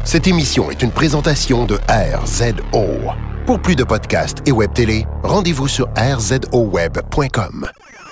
Cette émission est une présentation de RZO. Pour plus de podcasts et web télé, rendez-vous sur rzoweb.com.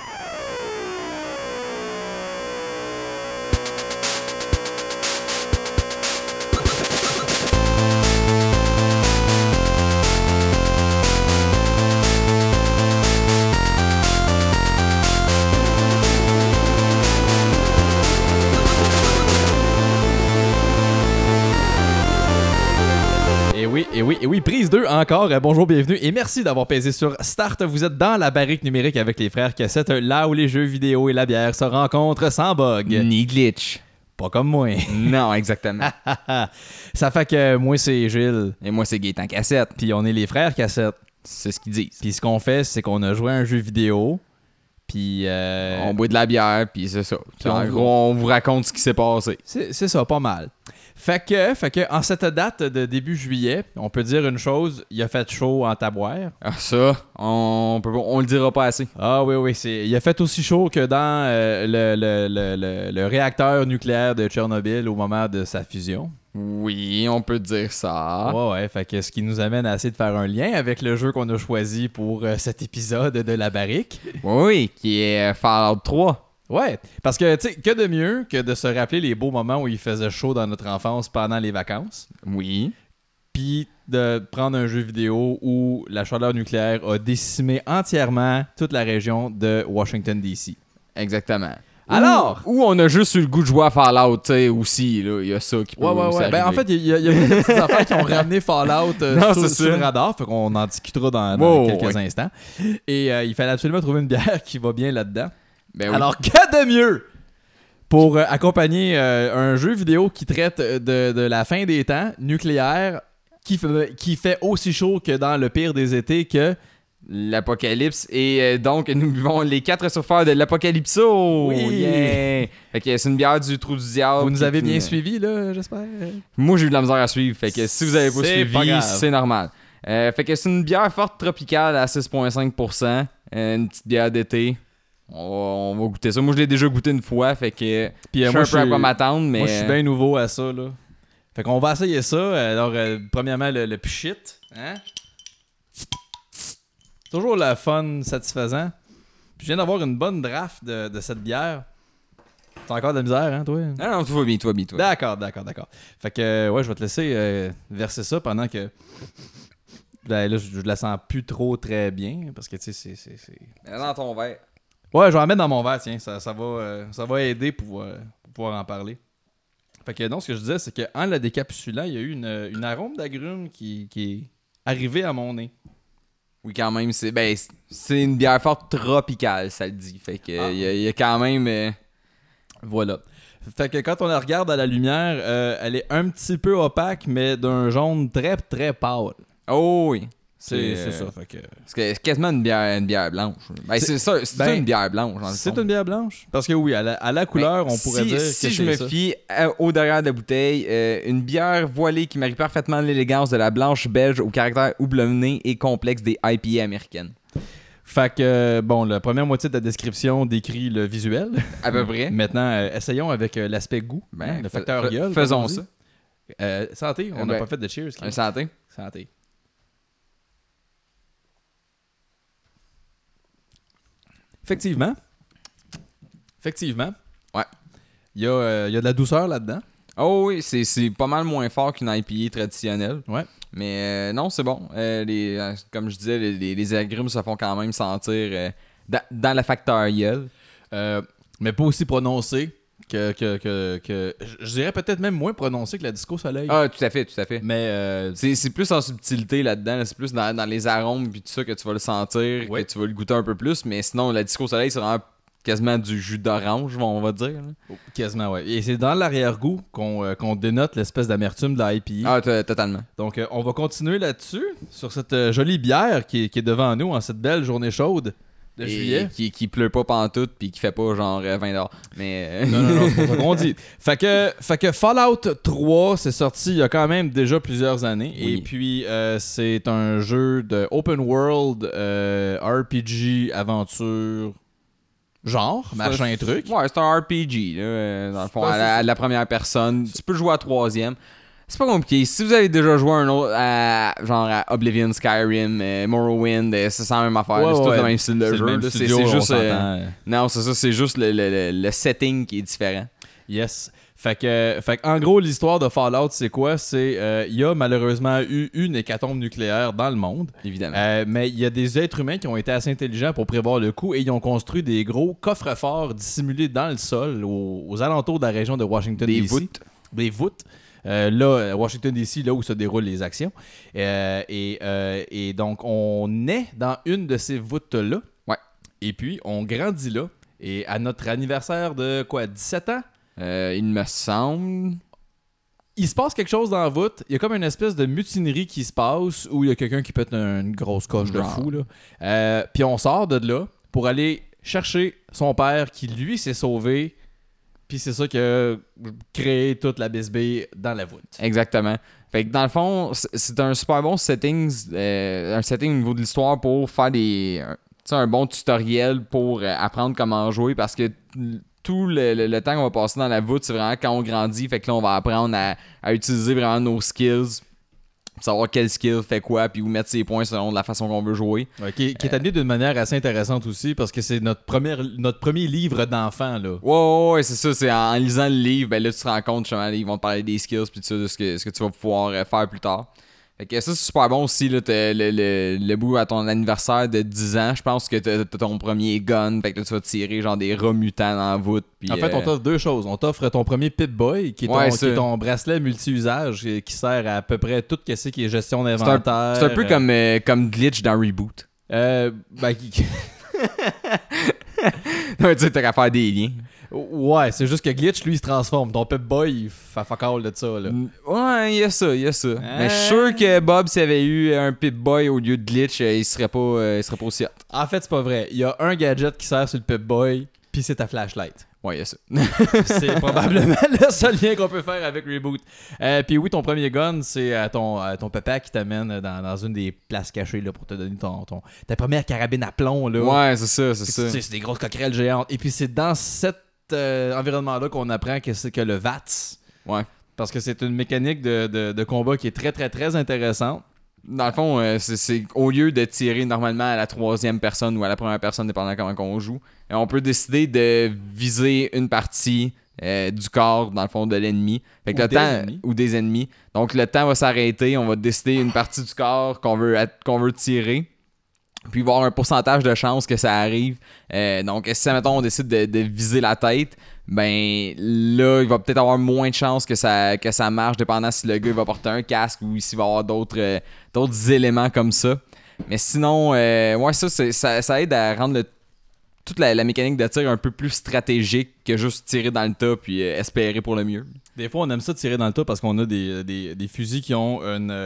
Et oui, prise 2 encore. Bonjour, bienvenue et merci d'avoir pesé sur Start. Vous êtes dans la barrique numérique avec les frères Cassettes, là où les jeux vidéo et la bière se rencontrent sans bug. Ni glitch. Pas comme moi. Non, exactement. Ça fait que moi, c'est Gilles. Et moi, c'est Gaëtan Cassette. Puis on est les frères Cassettes. C'est ce qu'ils disent. Puis ce qu'on fait, c'est qu'on a joué à un jeu vidéo. Puis on boit de la bière, puis c'est ça. Puis en gros, on vous raconte ce qui s'est passé. C'est ça, pas mal. Fait que en cette date de début juillet, on peut dire une chose, il a fait chaud en taboire. Ah, ça, on le dira pas assez. Ah oui, il a fait aussi chaud que dans le réacteur nucléaire de Tchernobyl au moment de sa fusion. Oui, on peut dire ça. Ouais, fait que ce qui nous amène à essayer de faire un lien avec le jeu qu'on a choisi pour cet épisode de la barrique. Oui, qui est Fallout 3. Ouais, parce que, tu sais, que de mieux que de se rappeler les beaux moments où il faisait chaud dans notre enfance pendant les vacances. Oui. Puis de prendre un jeu vidéo où la chaleur nucléaire a décimé entièrement toute la région de Washington, D.C. Exactement. Alors! Où on a juste eu le goût de jouer à Fallout, tu sais, aussi, là, il y a ça qui peut Ouais. Ben, en fait, il y a des petites affaires qui ont ramené Fallout sur le radar, fait qu'on en discutera dans quelques instants. Et il fallait absolument trouver une bière qui va bien là-dedans. Ben oui. Alors, que de mieux pour accompagner un jeu vidéo qui traite de la fin des temps, nucléaire, qui fait aussi chaud que dans le pire des étés que l'apocalypse. Et donc, nous buvons les 4 surfeurs de l'apocalypso. Oui! Yeah. Fait que c'est une bière du trou du diable. Vous nous avez bien suivis, là, j'espère? Moi, j'ai eu de la misère à suivre. Fait que si vous avez pas C'est pas suivi, grave. c'est normal. Fait que c'est une bière forte tropicale à 6,5%. Une petite bière d'été. On va goûter ça. Moi, je l'ai déjà goûté une fois. Fait que Puis, je sais un peu à quoi m'attendre. Mais moi, je suis bien nouveau à ça, là. Fait qu'on va essayer ça. Alors, premièrement, le pchit. Hein? Toujours le fun satisfaisant. Puis je viens d'avoir une bonne draft de cette bière. T'as encore de la misère, hein, toi? non, tout va bien. D'accord. Fait que, ouais, je vais te laisser verser ça pendant que... Ben là, je la sens plus trop très bien, parce que, tu sais, c'est... Mets dans ton verre. Ouais, je vais en mettre dans mon verre, tiens. Ça va aider pour pouvoir en parler. Fait que, non, ce que je disais, c'est qu'en la décapsulant, il y a eu une arôme d'agrumes qui est arrivée à mon nez. Oui, quand même, c'est une bière forte tropicale, ça le dit. Fait que il y a quand même... Voilà. Fait que quand on la regarde à la lumière, elle est un petit peu opaque, mais d'un jaune très, très pâle. Oh oui. C'est ça. Fait que... C'est quasiment une bière blanche. Ben, c'est ça, c'est une bière blanche. C'est une bière blanche? Parce que oui, à la couleur, on pourrait dire que si je c'est me ça. fie au derrière de la bouteille, une bière voilée qui marie parfaitement l'élégance de la blanche belge au caractère houblonné et complexe des IPA américaines. Fait que, bon, la première moitié de la description décrit le visuel. À peu près. Maintenant, essayons avec l'aspect goût, le facteur gueule. Faisons ça. Santé, on n'a pas fait de cheers. Santé. Santé. Effectivement. Ouais. Il y a de la douceur là-dedans. Oh oui, c'est pas mal moins fort qu'une IPA traditionnelle. Ouais. Mais non, c'est bon. Comme je disais, les agrumes se font quand même sentir dans la factorielle. Mais pas aussi prononcé que je dirais peut-être même moins prononcé que la Disco Soleil. Ah, tout à fait. Mais c'est plus en subtilité là-dedans. Là. C'est plus dans les arômes puis tout ça que tu vas le sentir, ouais. que tu vas le goûter un peu plus. Mais sinon, la Disco Soleil, c'est vraiment quasiment du jus d'orange, on va dire. Là. Quasiment, ouais. Et c'est dans l'arrière-goût qu'on dénote l'espèce d'amertume de la IPA. Ah, totalement. Donc, on va continuer là-dessus, sur cette jolie bière qui est devant nous en cette belle journée chaude de juillet. Qui pleut pas pantoute puis qui fait pas genre 20$. Mais... Non, c'est pas ça qu'on dit. Fait que Fallout 3, c'est sorti il y a quand même déjà plusieurs années. Oui. Et puis, c'est un jeu de open world, RPG, aventure... Genre, machin truc. Ouais, c'est un RPG, là, dans le fond, à la première personne. Tu peux jouer à troisième. C'est pas compliqué. Si vous avez déjà joué un autre genre à Oblivion, Skyrim, Morrowind, c'est la même affaire. Ouais, c'est tout ouais. le même style de C'est jeu. le même là. studio, C'est on juste. s'entend. Non, c'est ça. C'est juste le setting qui est différent. Yes. Fait que, en gros, l'histoire de Fallout, c'est quoi? C'est il y a malheureusement eu une hécatombe nucléaire dans le monde. Évidemment. Mais il y a des êtres humains qui ont été assez intelligents pour prévoir le coup et ils ont construit des gros coffres-forts dissimulés dans le sol aux alentours de la région de Washington Des DC. voûtes. Des voûtes. Là, Washington DC, là où se déroulent les actions. Et donc, on est dans une de ces voûtes-là. Ouais. Et puis, on grandit là. Et à notre anniversaire de 17 ans? Il me semble. Il se passe quelque chose dans la voûte. Il y a comme une espèce de mutinerie qui se passe où il y a quelqu'un qui pète une grosse coche de fou. Là. Puis on sort de là pour aller chercher son père qui, lui, s'est sauvé. Puis c'est ça qui a créé toute la bisbille dans la voûte. Exactement. Fait que dans le fond, c'est un super bon setting, un setting au niveau de l'histoire pour faire un bon tutoriel pour apprendre comment jouer parce que tout le temps qu'on va passer dans la voûte, c'est vraiment quand on grandit. Fait que là, on va apprendre à utiliser vraiment nos skills, savoir quel skill fait quoi, puis où mettre ses points selon la façon qu'on veut jouer. Ouais, qui est amené d'une manière assez intéressante aussi parce que c'est notre premier livre d'enfant. Là. Ouais, c'est ça. C'est en lisant le livre, ben là, tu te rends compte, justement, ils vont te parler des skills, puis de ce que tu vas pouvoir faire plus tard. Fait que ça, c'est super bon aussi, là, t'as le bout à ton anniversaire de 10 ans, je pense que t'as ton premier gun, fait que là, tu vas tirer genre des rats mutants dans la voûte. Pis, en fait, on t'offre deux choses. On t'offre ton premier Pip-Boy, qui est ton bracelet multi-usage, qui sert à peu près tout ce qui est gestion d'inventaire. C'est un peu comme Glitch dans Reboot. Ben... Tu sais, t'as qu'à faire des liens. Ouais, c'est juste que Glitch, lui, il se transforme. Ton Pip-Boy, il fait fuck all de ça, là. Ouais, il y a ça. Mais je suis sûr que Bob, s'il avait eu un Pip-Boy au lieu de Glitch, il serait pas aussi hot. En fait, c'est pas vrai. Il y a un gadget qui sert sur le Pip-Boy, puis c'est ta flashlight. Ouais, il y a ça. C'est probablement le seul lien qu'on peut faire avec Reboot. Puis oui, ton premier gun, c'est ton papa qui t'amène dans une des places cachées là, pour te donner ta première carabine à plomb. Là. Ouais, c'est ça. C'est des grosses coquerelles géantes. Et puis c'est dans cet environnement-là qu'on apprend que c'est que le VATS. Ouais. Parce que c'est une mécanique de combat qui est très, très, très intéressante. Dans le fond, c'est au lieu de tirer normalement à la troisième personne ou à la première personne, dépendant comment on joue, on peut décider de viser une partie du corps, dans le fond, de l'ennemi. Fait que ou des ennemis. Donc le temps va s'arrêter, on va décider une partie du corps qu'on veut tirer. Puis il va y avoir un pourcentage de chance que ça arrive. Donc si, mettons, on décide de viser la tête, ben là, il va peut-être avoir moins de chances que ça marche, dépendant si le gars va porter un casque ou s'il va avoir d'autres éléments comme ça. Mais sinon, ouais, ça aide à rendre toute la mécanique de tir un peu plus stratégique que juste tirer dans le tas puis espérer pour le mieux. Des fois, on aime ça tirer dans le tas parce qu'on a des fusils qui ont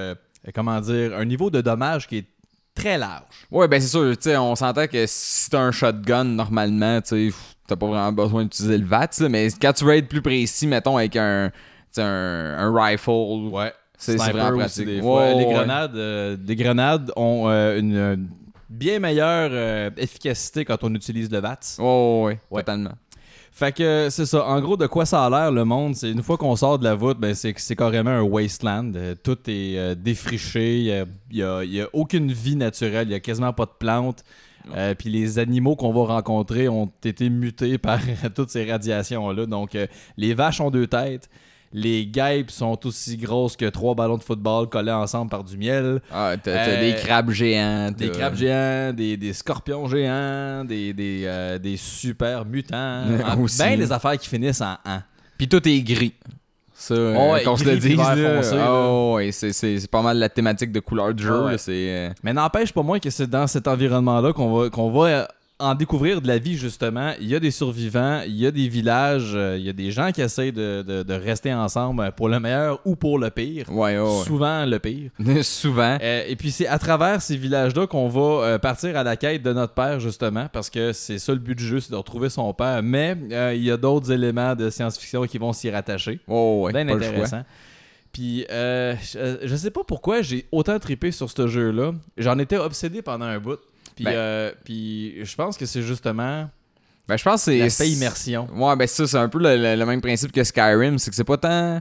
un niveau de dommage qui est très large. Ouais, ben c'est sûr, tu sais, on s'entend que si t'as un shotgun, normalement, tu sais, t'as pas vraiment besoin d'utiliser le VAT, là, mais quand tu veux être plus précis, mettons, avec un rifle, ouais, c'est vraiment pratique. Des fois. Les grenades ont une bien meilleure efficacité quand on utilise le VATS. Ouais, totalement. Fait que c'est ça. En gros, de quoi ça a l'air le monde, c'est une fois qu'on sort de la voûte, ben c'est carrément un wasteland. Tout est défriché. Il y a aucune vie naturelle. Il y a quasiment pas de plantes. Puis les animaux qu'on va rencontrer ont été mutés par toutes ces radiations-là. Donc, les vaches ont 2 têtes. Les guêpes sont aussi grosses que 3 ballons de football collés ensemble par du miel. Ah, t'as des crabes géants. Des crabes géants, des scorpions géants, des super mutants. Ben des affaires qui finissent en « an ». Puis tout est gris. Ça, qu'on se le dise. Ouais, c'est pas mal la thématique de couleur du jeu. Ouais. Là, mais n'empêche pas moins que c'est dans cet environnement-là qu'on va en découvrir de la vie, justement. Il y a des survivants, il y a des villages, il y a des gens qui essayent de rester ensemble pour le meilleur ou pour le pire. Ouais. Souvent le pire. Souvent. Et puis c'est à travers ces villages-là qu'on va partir à la quête de notre père, justement, parce que c'est ça le but du jeu, c'est de retrouver son père. Mais il y a d'autres éléments de science-fiction qui vont s'y rattacher. Ouais, bien intéressant. Puis je sais pas pourquoi j'ai autant trippé sur ce jeu-là. J'en étais obsédé pendant un bout. Puis je pense que c'est justement je pense que c'est l'aspect immersion. Ouais, ben ça, c'est un peu le même principe que Skyrim, c'est que c'est pas tant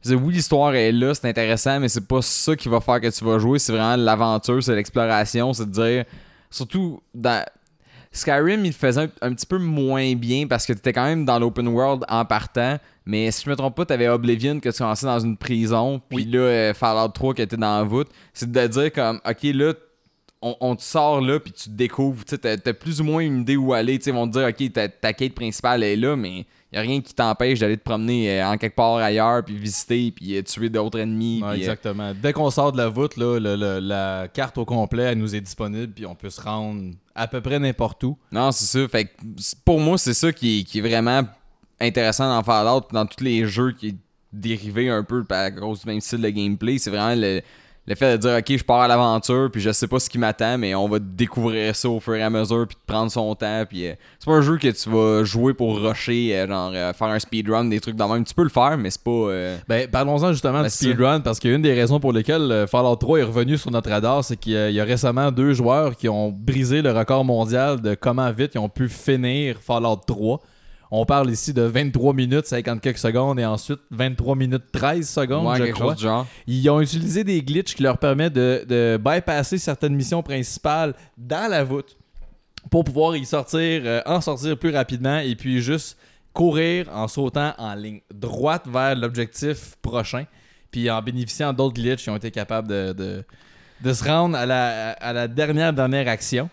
Je veux dire, oui, l'histoire est là, c'est intéressant, mais c'est pas ça qui va faire que tu vas jouer. C'est vraiment l'aventure, c'est l'exploration, c'est de dire... Surtout, dans Skyrim, il le faisait un petit peu moins bien parce que t'étais quand même dans l'open world en partant. Mais si je me trompe pas, t'avais Oblivion que tu commençais dans une prison. Puis là, Fallout 3 qui était dans la voûte. C'est de dire comme, OK, là, on te sort là, puis tu te découvres. Tu sais, t'as plus ou moins une idée où aller. Tu sais, ils vont te dire, OK, ta quête principale est là, mais y a rien qui t'empêche d'aller te promener en quelque part ailleurs, puis visiter, puis tuer d'autres ennemis. Ouais, puis, exactement. Dès qu'on sort de la voûte, là, la carte au complet, elle nous est disponible, puis on peut se rendre à peu près n'importe où. Non, c'est ça. Fait que pour moi, c'est ça qui est vraiment intéressant dans Fallout, dans tous les jeux qui est dérivé un peu à cause du même style de gameplay. C'est vraiment le fait de dire, OK, je pars à l'aventure, puis je sais pas ce qui m'attend, mais on va découvrir ça au fur et à mesure, puis de prendre son temps. Puis c'est pas un jeu que tu vas jouer pour rusher, faire un speedrun, des trucs de même. Tu peux le faire, mais c'est pas... Ben, parlons-en justement de speedrun, parce qu'une des raisons pour lesquelles Fallout 3 est revenu sur notre radar, c'est qu'il y a récemment 2 joueurs qui ont brisé le record mondial de comment vite ils ont pu finir Fallout 3. On parle ici de 23 minutes 50 quelques secondes et ensuite 23 minutes 13 secondes, je crois. Chose du genre. Ils ont utilisé des glitches qui leur permettent de bypasser certaines missions principales dans la voûte pour pouvoir en sortir plus rapidement et puis juste courir en sautant en ligne droite vers l'objectif prochain. Puis en bénéficiant d'autres glitches, ils ont été capables de se rendre à la dernière action.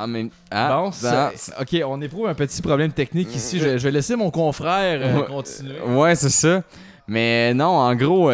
Ok, on éprouve un petit problème technique ici. Je vais laisser mon confrère continuer. Ouais, c'est ça. Mais non, en gros,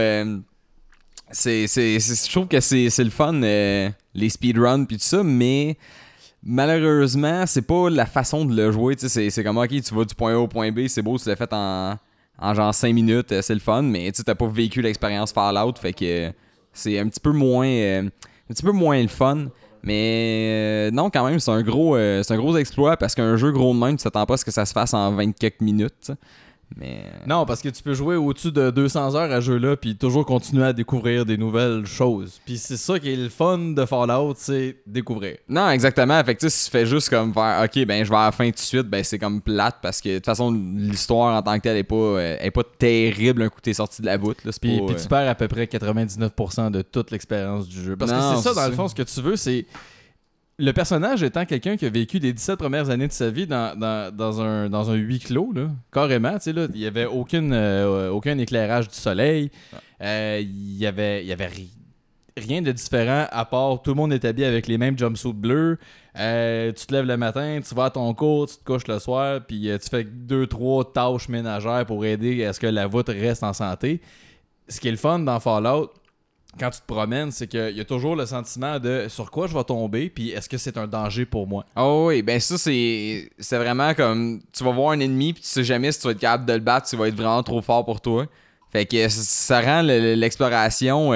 je trouve que c'est le fun, les speedruns puis tout ça, mais malheureusement, c'est pas la façon de le jouer. C'est comme, ok, tu vas du point A au point B, c'est beau, tu l'as fait en genre 5 minutes, c'est le fun, mais tu t'as pas vécu l'expérience Fallout, fait que c'est un petit peu moins le fun. Mais non, quand même, c'est un gros exploit parce qu'un jeu gros de même, tu t'attends pas à ce que ça se fasse en 20 quelques minutes. T'sais. Mais non, parce que tu peux jouer au-dessus de 200 heures à ce jeu-là puis toujours continuer à découvrir des nouvelles choses. Puis c'est ça qui est le fun de Fallout, c'est découvrir. Non, exactement. Fait que si tu fais juste comme faire OK, ben je vais à la fin tout de suite, ben c'est comme plate parce que de toute façon, l'histoire en tant que telle est pas terrible un coup t'es sorti de la voûte. Là, puis tu perds à peu près 99% de toute l'expérience du jeu. Parce que c'est ça, dans le fond, ce que tu veux, c'est... Le personnage étant quelqu'un qui a vécu les 17 premières années de sa vie dans un huis clos, là, carrément, tu sais, là, il n'y avait aucun éclairage du soleil, il y avait rien de différent à part tout le monde est habillé avec les mêmes jumpsuits bleus, tu te lèves le matin, tu vas à ton cours, tu te couches le soir, puis tu fais 2-3 tâches ménagères pour aider à ce que la voûte reste en santé. Ce qui est le fun dans Fallout, quand tu te promènes, c'est qu'il y a toujours le sentiment de sur quoi je vais tomber, puis est-ce que c'est un danger pour moi? Oh oui, ben ça c'est vraiment comme tu vas voir un ennemi puis tu sais jamais si tu vas être capable de le battre, tu vas être vraiment trop fort pour toi. Fait que ça rend l'exploration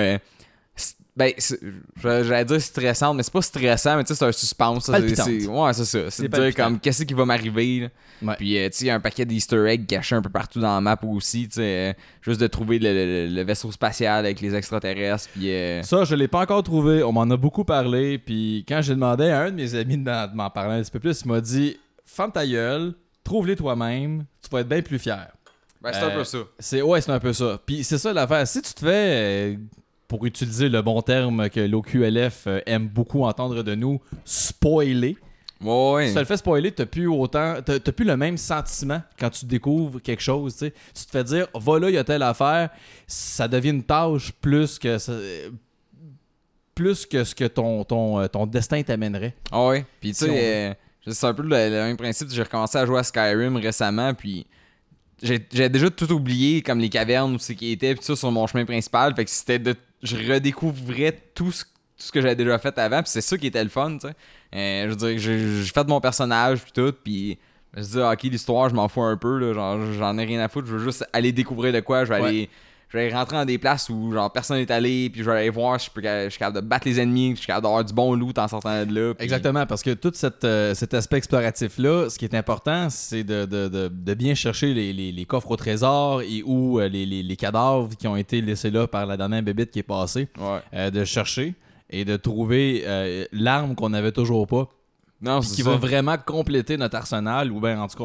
j'allais dire stressante, mais c'est pas stressant, mais tu sais, c'est un suspense. Ouais, c'est ça. C'est de dire comme qu'est-ce qui va m'arriver. Là. Ouais. Puis tu sais, il y a un paquet d'easter eggs cachés un peu partout dans la map aussi. Tu sais, juste de trouver le vaisseau spatial avec les extraterrestres. Puis ça, je l'ai pas encore trouvé. On m'en a beaucoup parlé. Puis quand j'ai demandé à un de mes amis de m'en parler un petit peu plus, il m'a dit ferme ta gueule, trouve-les toi-même, tu vas être bien plus fier. Ben, c'est un peu ça. C'est un peu ça. Puis c'est ça l'affaire. Si tu te fais. Pour utiliser le bon terme que l'OQLF aime beaucoup entendre de nous, spoiler. Ouais. Si tu te le fais spoiler, t'as plus le même sentiment quand tu découvres quelque chose. T'sais. Tu te fais dire, va là, il y a telle affaire, ça devient une tâche plus que ce que ton destin t'amènerait. Ah ouais. Puis tu sais, c'est un peu le même principe. J'ai recommencé à jouer à Skyrim récemment, puis j'ai déjà tout oublié, comme les cavernes où c'est qui était, puis ça sur mon chemin principal. Fait que je redécouvrais tout ce que j'avais déjà fait avant, puis c'est ça qui était le fun, tu sais. Je veux dire, j'ai fait mon personnage puis tout, puis je me suis dit, ok, l'histoire, je m'en fous un peu, là, genre, j'en ai rien à foutre, je veux juste aller découvrir de quoi, je vais aller rentrer dans des places où genre personne n'est allé, puis je vais aller voir, je suis capable de battre les ennemis, je suis capable d'avoir du bon loot en sortant de là. Puis... Exactement, parce que tout cet aspect exploratif-là, ce qui est important, c'est de bien chercher les coffres au trésor et ou les cadavres qui ont été laissés là par la dernière bébite qui est passée, de chercher et de trouver l'arme qu'on n'avait toujours pas, non, qui va vraiment compléter notre arsenal, ou bien en tout cas...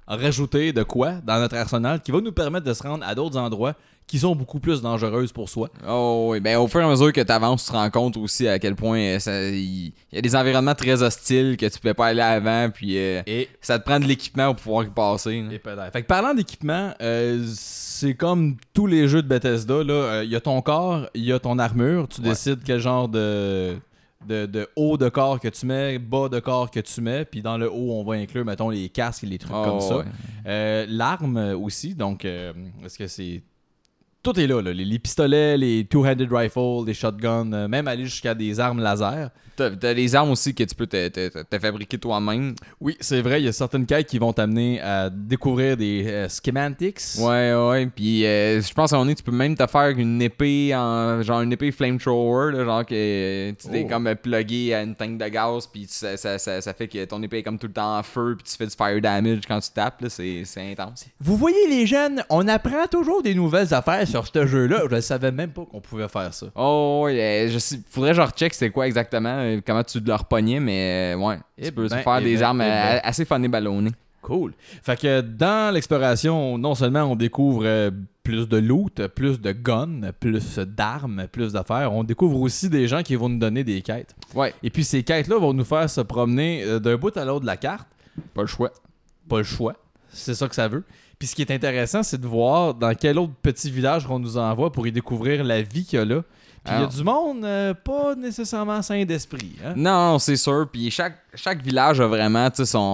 rajouter de quoi dans notre arsenal qui va nous permettre de se rendre à d'autres endroits qui sont beaucoup plus dangereuses pour soi. Oh oui, ben au fur et à mesure que tu avances, tu te rends compte aussi à quel point il y a des environnements très hostiles que tu pouvais pas aller avant, puis ça te prend de l'équipement pour pouvoir y passer. Et peut-être. Fait que parlant d'équipement, c'est comme tous les jeux de Bethesda, là, y a ton corps, il y a ton armure, tu décides quel genre de haut de corps que tu mets, bas de corps que tu mets, puis dans le haut, on va inclure, mettons, les casques et les trucs comme ça. Ouais. L'arme aussi, donc, est-ce que c'est... Tout est là. Les pistolets, les two-handed rifles, les shotguns, même aller jusqu'à des armes laser. T'as les armes aussi que tu peux te fabriquer toi-même. Oui, c'est vrai, il y a certaines quêtes qui vont t'amener à découvrir des schematics. Ouais, puis je pense à un moment donné, tu peux même te faire une épée, genre une épée flamethrower, là, genre que tu t'es comme plugué à une tank de gaz, puis ça fait que ton épée est comme tout le temps en feu, puis tu fais du fire damage quand tu tapes, là, c'est intense. Vous voyez les jeunes, on apprend toujours des nouvelles affaires sur ce jeu-là. Je ne savais même pas qu'on pouvait faire ça. Oh, ouais, faudrait que je recheck c'était quoi exactement, comment tu leur pognais, mais ouais, tu peux faire des armes assez fun et ballonnées. Cool. Fait que dans l'exploration, non seulement on découvre plus de loot, plus de guns, plus d'armes, plus d'affaires, on découvre aussi des gens qui vont nous donner des quêtes. Ouais. Et puis ces quêtes-là vont nous faire se promener d'un bout à l'autre de la carte. Pas le choix. Pas le choix. C'est ça que ça veut. Puis ce qui est intéressant, c'est de voir dans quel autre petit village qu'on nous envoie pour y découvrir la vie qu'il y a là. Puis il y a du monde pas nécessairement sain d'esprit. Hein? Non, c'est sûr. Puis chaque village a vraiment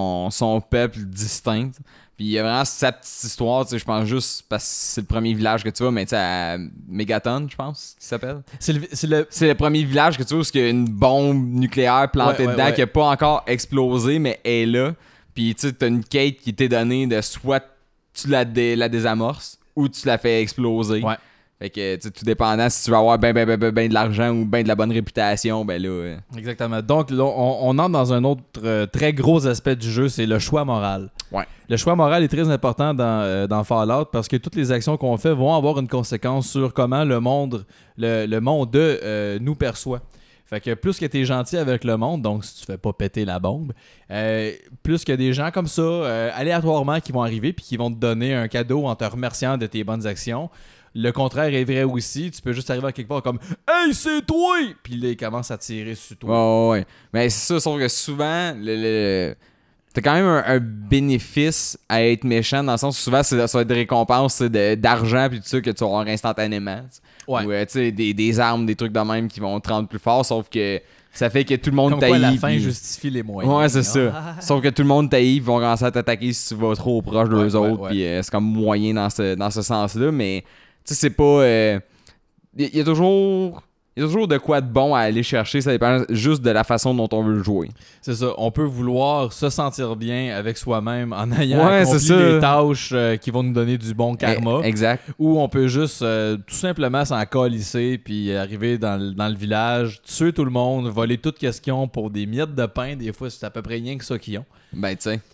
son peuple distinct. Puis il y a vraiment sa petite histoire. Je pense juste parce que c'est le premier village que tu vois, mais tu sais, à Megaton, je pense qu'il s'appelle. C'est le premier village que tu vois où il y a une bombe nucléaire plantée dedans qui n'a pas encore explosé, mais elle est là. Puis tu sais, t'as une quête qui t'est donnée de soit tu la désamorces ou tu la fais exploser. Ouais. Fait que, tout dépendant, si tu veux avoir ben de l'argent ou ben de la bonne réputation, ben là... Exactement. Donc, là, on entre dans un autre très gros aspect du jeu, c'est le choix moral. Ouais. Le choix moral est très important dans Fallout parce que toutes les actions qu'on fait vont avoir une conséquence sur comment le monde nous perçoit. Fait que plus que t'es gentil avec le monde, donc si tu fais pas péter la bombe, plus que des gens comme ça, aléatoirement, qui vont arriver puis qui vont te donner un cadeau en te remerciant de tes bonnes actions. Le contraire est vrai aussi. Tu peux juste arriver à quelque part comme « Hey, c'est toi! » Puis là, ils commencent à tirer sur toi. Ouais. Mais c'est ça, sauf que souvent, t'as quand même un bénéfice à être méchant, dans le sens où souvent, ça va être des récompenses d'argent puis tout ça que tu vas avoir instantanément. Ouais. Ou tu sais, des armes, des trucs de même qui vont te rendre plus fort, sauf que ça fait que tout le monde taillit. Comme quoi la fin puis... justifie les moyens. Ouais, c'est ça. Sauf que tout le monde taillit, ils vont commencer à t'attaquer si tu vas trop proche d'eux autres, puis c'est comme moyen dans ce sens-là, mais tu sais, c'est pas... Il y a toujours de quoi de bon à aller chercher, ça dépend juste de la façon dont on veut le jouer. C'est ça, on peut vouloir se sentir bien avec soi-même en ayant accompli les tâches qui vont nous donner du bon karma. Exact. Ou on peut juste tout simplement s'en calisser puis arriver dans le village, tuer tout le monde, voler toute question pour des miettes de pain, des fois c'est à peu près rien que ça qu'ils ont. Ben tu sais.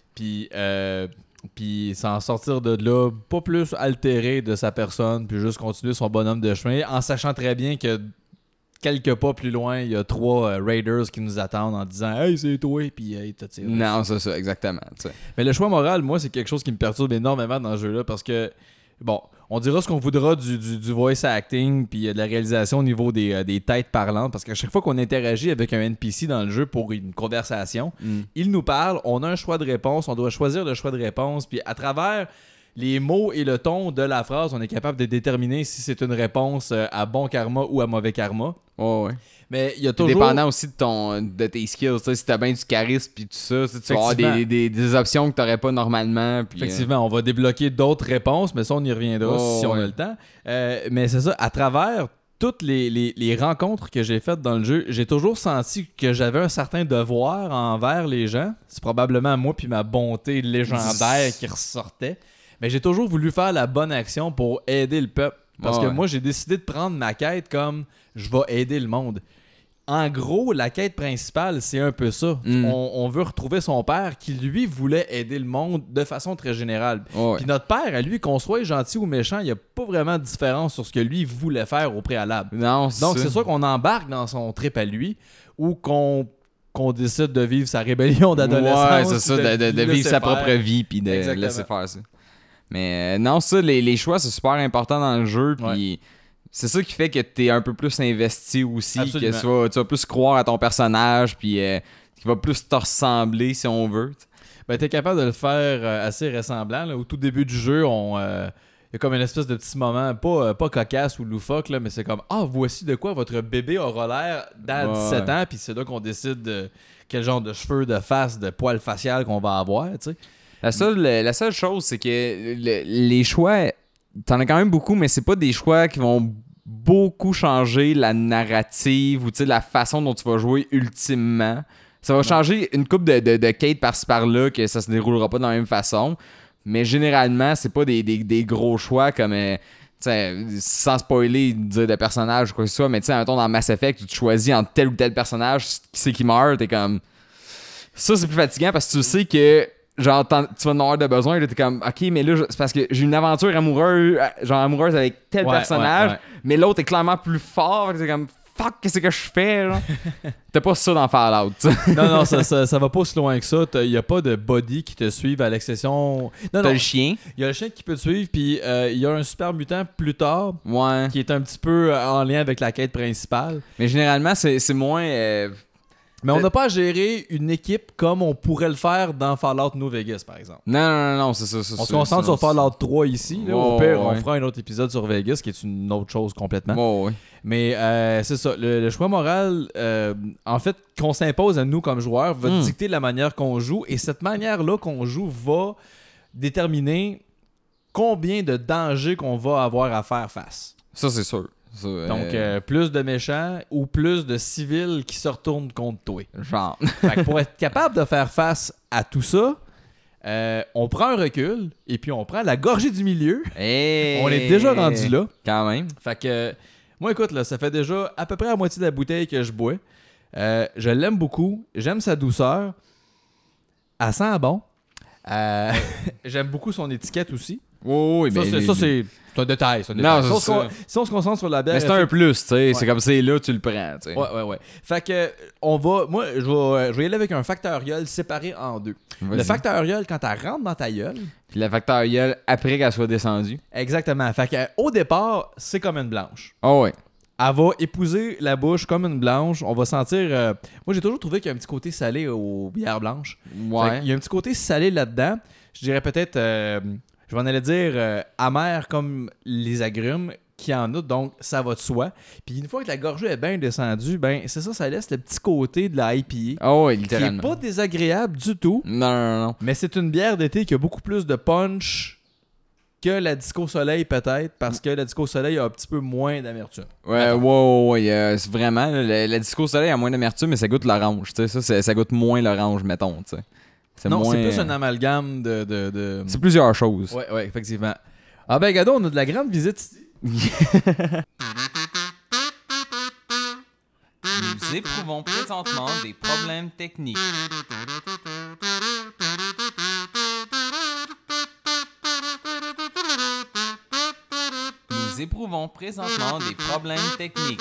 Puis s'en sortir de là, pas plus altéré de sa personne, puis juste continuer son bonhomme de chemin, en sachant très bien que quelques pas plus loin, il y a 3 Raiders qui nous attendent en disant « Hey, c'est toi! » puis ils te tirent. Non, c'est ça, exactement. T'sais. Mais le choix moral, moi, c'est quelque chose qui me perturbe énormément dans ce jeu-là, parce que, bon, on dira ce qu'on voudra du voice acting puis de la réalisation au niveau des têtes parlantes, parce qu'à chaque fois qu'on interagit avec un NPC dans le jeu pour une conversation, il nous parle, on a un choix de réponse, on doit choisir le choix de réponse, puis à travers les mots et le ton de la phrase, on est capable de déterminer si c'est une réponse à bon karma ou à mauvais karma. Ouais. Mais il y a toujours... Dépendant aussi de tes skills, si t'as bien du charisme puis tout ça, tu vas avoir des options que t'aurais pas normalement. Puis, effectivement, on va débloquer d'autres réponses, mais ça, on y reviendra si on a le temps. Mais c'est ça, à travers toutes les rencontres que j'ai faites dans le jeu, j'ai toujours senti que j'avais un certain devoir envers les gens. C'est probablement moi puis ma bonté légendaire qui ressortait. Mais j'ai toujours voulu faire la bonne action pour aider le peuple. Parce que moi, j'ai décidé de prendre ma quête comme je vais aider le monde. En gros, la quête principale, c'est un peu ça. On veut retrouver son père qui, lui, voulait aider le monde de façon très générale. Puis notre père, à lui, qu'on soit gentil ou méchant, il n'y a pas vraiment de différence sur ce que lui voulait faire au préalable. Non, Donc, c'est sûr qu'on embarque dans son trip à lui ou qu'on qu'on décide de vivre sa rébellion d'adolescence. Ouais, c'est ça, de vivre sa propre vie. vie puis de Exactement. laisser faire ça. Mais non, ça, les choix, c'est super important dans le jeu. Puis c'est ça qui fait que t'es un peu plus investi aussi. Absolument. Que tu vas plus croire à ton personnage. Puis qui va plus te ressembler si on veut. Ben, t'es capable de le faire assez ressemblant. Là. Au tout début du jeu, il y a comme une espèce de petit moment, pas cocasse ou loufoque, là, mais c'est comme voici de quoi votre bébé aura l'air dans 17 ans, puis c'est là qu'on décide de quel genre de cheveux, de face, de poils facial qu'on va avoir, tu sais. La seule chose, c'est que les choix, t'en as quand même beaucoup, mais c'est pas des choix qui vont beaucoup changer la narrative ou la façon dont tu vas jouer ultimement. Ça va changer une couple de quêtes par-ci par-là que ça se déroulera pas de la même façon. Mais généralement, c'est pas des gros choix comme sans spoiler dire de personnage ou quoi que ce soit, mais mettons dans Mass Effect, tu choisis entre tel ou tel personnage, qui c'est qui meurt, t'es comme. Ça, c'est plus fatigant parce que tu sais que genre tu vas en avoir de besoin, là, t'es comme ok, mais là c'est parce que j'ai une aventure amoureuse avec tel personnage, mais l'autre est clairement plus fort, t'es comme fuck, qu'est-ce que je fais là? T'as pas ça dans Fallout. Non, ça va pas aussi loin que ça. Il y a pas de body qui te suivent à l'exception. T'as le chien. Il y a le chien qui peut te suivre, puis il y a un super mutant plus tard Ouais. qui est un petit peu en lien avec la quête principale. Mais généralement, c'est moins. Mais on n'a pas à gérer une équipe comme on pourrait le faire dans Fallout New Vegas, par exemple. Non, c'est ça. On se concentre sur Fallout 3 ici. Là, au pire, on ouais. fera un autre épisode sur Vegas, qui est une autre chose complètement. Ouais. Mais c'est ça. Le choix moral, en fait, qu'on s'impose à nous comme joueurs, va dicter la manière qu'on joue. Et cette manière-là qu'on joue va déterminer combien de dangers qu'on va avoir à faire face. Ça, c'est sûr. Ça, Donc, plus de méchants ou plus de civils qui se retournent contre toi. Genre. Fait que pour être capable de faire face à tout ça, on prend un recul et puis on prend la gorgée du milieu. Hey, On est déjà rendu là. Quand même. Fait que, moi, écoute, là, ça fait déjà à peu près la moitié de la bouteille que je bois. Je l'aime beaucoup. J'aime sa douceur. Elle sent bon. J'aime beaucoup son étiquette aussi. Oui, mais. Ça, c'est un détail. Non, si, c'est ça. Si on se concentre sur la bière. Mais c'est un plus, tu sais. C'est comme c'est là, tu le prends, tu sais. Ouais. Fait que, moi, je vais y aller avec un factoriel séparé en deux. Vas-y. Le factoriel, quand elle rentre dans ta gueule. Puis la factorielle après qu'elle soit descendue. Exactement. Fait que, au départ, c'est comme une blanche. Oh, ouais. Elle va épouser la bouche comme une blanche. On va sentir. Moi, j'ai toujours trouvé qu'il y a un petit côté salé aux bières blanches. Ouais. Il y a un petit côté salé là-dedans. Je dirais peut-être. Je vais en aller dire amer comme les agrumes qu'il y en a. Donc, ça va de soi. Puis une fois que la gorgée est bien descendue, ben c'est ça, ça laisse le petit côté de la IPA. Oh, ouais, Qui littéralement. est pas désagréable du tout. Non. Mais c'est une bière d'été qui a beaucoup plus de punch que la Disco Soleil peut-être, parce que la Disco Soleil a un petit peu moins d'amertume. Ouais. C'est vraiment. La Disco Soleil a moins d'amertume, mais ça goûte l'orange. Tu sais, ça goûte moins l'orange, mettons. Tu sais. C'est plus un amalgame de... C'est plusieurs choses. Ouais, effectivement. Ah ben, Gado, on a de la grande visite ici. Nous éprouvons présentement des problèmes techniques. Nous éprouvons présentement des problèmes techniques.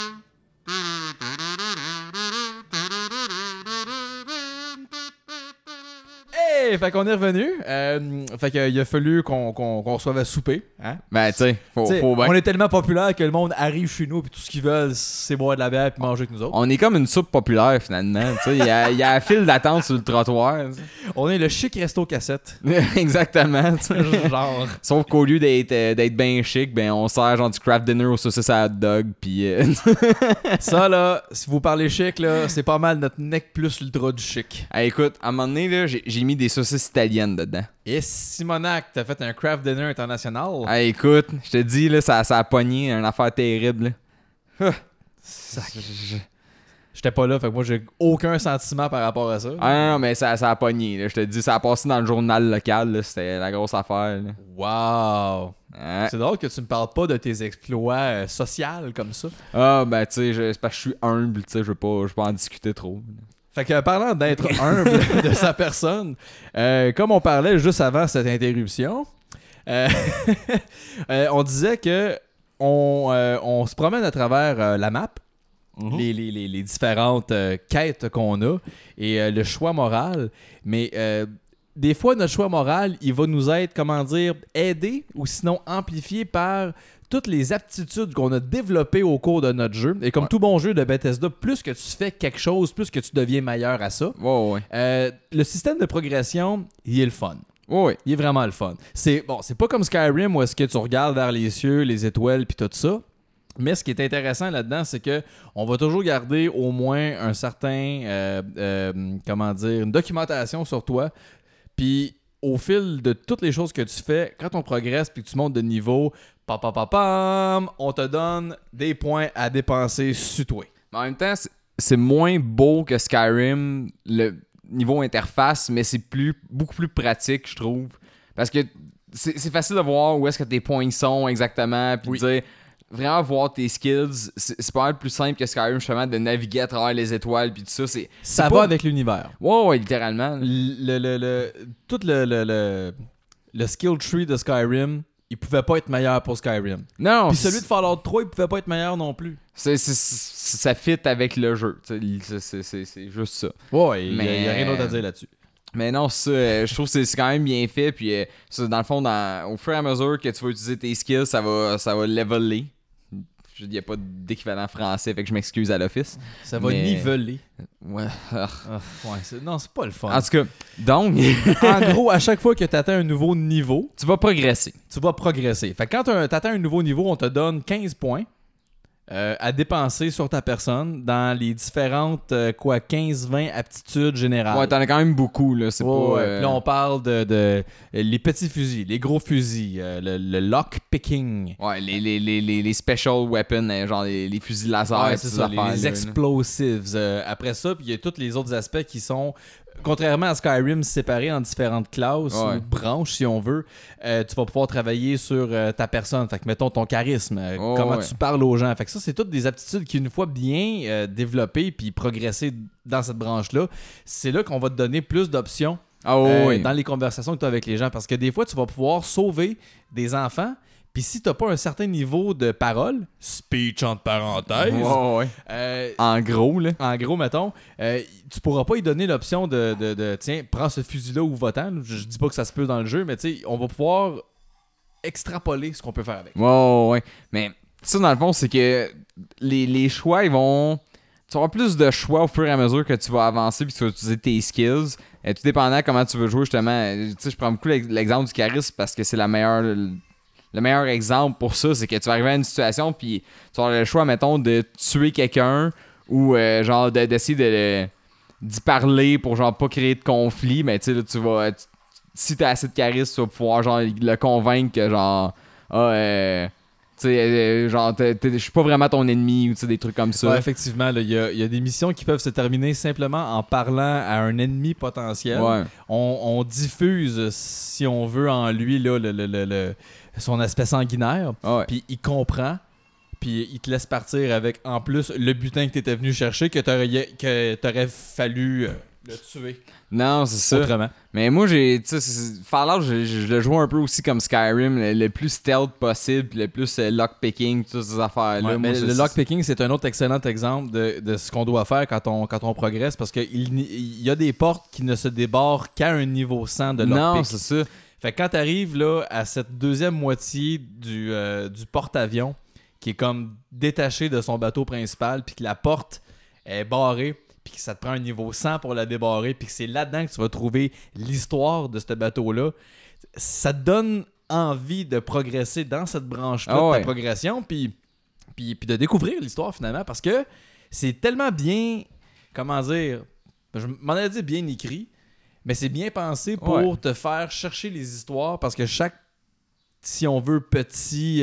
Hey! Fait qu'on est revenu. Fait qu'il a fallu qu'on reçoive à souper. Hein? Ben, tu sais, faut bien. On est tellement populaire que le monde arrive chez nous et tout ce qu'ils veulent, c'est boire de la bière et manger avec nous autres. On est comme une soupe populaire, finalement. Tu sais, il y a un file d'attente sur le trottoir. On est le chic resto cassette. Exactement. Tu sais. Genre. Sauf qu'au lieu d'être bien chic, ben on sert genre du craft dinner aux saucisses à hot dog, puis Ça, là, si vous parlez chic, là, c'est pas mal notre neck plus l'ultra du chic. Hey, écoute, à un moment donné, là, j'ai mis des saucisses italiennes dedans. Et Simonac, t'as fait un craft dinner international. Hey, écoute, je te dis, là, ça a pogné, une affaire terrible. Là. Sac. J'étais pas là, fait que moi j'ai aucun sentiment par rapport à ça. Ah non, mais ça a pogné, là. Je te dis, ça a passé dans le journal local, là. C'était la grosse affaire, là. Wow! Ouais. C'est drôle que tu me parles pas de tes exploits sociaux comme ça. Ah, ben, tu sais, c'est parce que je suis humble, tu sais, je veux pas en discuter trop. Fait que parlant d'être humble de sa personne, comme on parlait juste avant cette interruption, on disait que on se promène à travers la map les différentes quêtes qu'on a et le choix moral. Mais des fois, notre choix moral, il va nous être, comment dire, aidé ou sinon amplifié par toutes les aptitudes qu'on a développées au cours de notre jeu. Et comme tout bon jeu de Bethesda, plus que tu fais quelque chose, plus que tu deviens meilleur à ça. Le système de progression, il est le fun. Il est vraiment le fun. C'est pas comme Skyrim où est-ce que tu regardes vers les cieux, les étoiles puis tout ça. Mais ce qui est intéressant là-dedans, c'est que on va toujours garder au moins un certain, une documentation sur toi. Puis au fil de toutes les choses que tu fais, quand on progresse puis que tu montes de niveau, on te donne des points à dépenser sur toi. Mais en même temps, c'est moins beau que Skyrim, le niveau interface, mais c'est beaucoup plus pratique, je trouve. Parce que c'est facile de voir où est-ce que tes points sont exactement, puis de dire, vraiment voir tes skills, c'est pas mal plus simple que Skyrim, justement, de naviguer à travers les étoiles, puis tout ça. Ça va avec l'univers. Ouais, littéralement. Tout le skill tree de Skyrim, il pouvait pas être meilleur pour Skyrim. Non. Puis celui de Fallout 3, il pouvait pas être meilleur non plus. Ça fit avec le jeu. C'est juste ça. Ouais, il y a rien d'autre à dire là-dessus. Mais non, ça, je trouve que c'est quand même bien fait. Puis ça, dans le fond, au fur et à mesure que tu vas utiliser tes skills, ça va leveler. Il n'y a pas d'équivalent français, fait que je m'excuse à l'office. Ça va niveler. Ouais. Non, c'est pas le fun. En tout cas, donc... en gros, à chaque fois que tu atteins un nouveau niveau... Tu vas progresser. Fait que quand tu atteins un nouveau niveau, on te donne 15 points à dépenser sur ta personne dans les différentes 15-20 aptitudes générales. Ouais, t'en as quand même beaucoup, là. C'est pas... Là, on parle de les petits fusils, les gros fusils, le lockpicking. Ouais, les special weapons, genre les fusils laser. Ouais, c'est ça, les explosives. Après ça, puis il y a tous les autres aspects qui sont... Contrairement à Skyrim, séparé en différentes classes ou branches, si on veut, tu vas pouvoir travailler sur ta personne. Fait que, mettons, ton charisme, comment tu parles aux gens. Fait que ça, c'est toutes des aptitudes qui, une fois bien développées puis progressées dans cette branche-là, c'est là qu'on va te donner plus d'options dans les conversations que tu as avec les gens. Parce que des fois, tu vas pouvoir sauver des enfants. Puis si t'as pas un certain niveau de parole, speech entre parenthèses, en gros, mettons, tu pourras pas y donner l'option de tiens, prends ce fusil-là ou va-t'en. Je dis pas que ça se peut dans le jeu, mais tu sais, on va pouvoir extrapoler ce qu'on peut faire avec. Ouais. Mais ça, dans le fond, c'est que les choix, tu auras plus de choix au fur et à mesure que tu vas avancer puis tu vas utiliser tes skills. Tout dépendant de comment tu veux jouer, justement. Tu sais, je prends beaucoup l'exemple du charisme parce que c'est le meilleur exemple pour ça, c'est que tu vas arriver à une situation puis tu vas avoir le choix, mettons, de tuer quelqu'un ou genre d'essayer d'y parler pour genre pas créer de conflit. Mais tu sais, si t'as assez de charisme, tu vas pouvoir genre le convaincre que genre tu sais, genre je suis pas vraiment ton ennemi ou tu sais, des trucs comme ça. Ouais, effectivement, il y a des missions qui peuvent se terminer simplement en parlant à un ennemi potentiel. Ouais. On diffuse, si on veut, en lui là, son aspect sanguinaire, puis il comprend, puis il te laisse partir avec, en plus, le butin que tu étais venu chercher, que t'aurais fallu le tuer. Non, c'est ça. Autrement. Mais moi, Fallout, je le joue un peu aussi comme Skyrim, le plus stealth possible, le plus lockpicking, toutes ces affaires-là. Mais le lockpicking, c'est un autre excellent exemple de ce qu'on doit faire quand on progresse, parce qu'il y a des portes qui ne se débarrent qu'à un niveau 100 de lockpick. Non, c'est ça. Fait que quand t'arrives là à cette deuxième moitié du porte-avions qui est comme détaché de son bateau principal, puis que la porte est barrée, puis que ça te prend un niveau 100 pour la débarrer, puis que c'est là-dedans que tu vas trouver l'histoire de ce bateau-là, ça te donne envie de progresser dans cette branche-là de ta progression, puis de découvrir l'histoire finalement, parce que c'est tellement bien, comment dire, je m'en ai dit bien écrit, mais c'est bien pensé pour te faire chercher les histoires, parce que chaque, si on veut, petit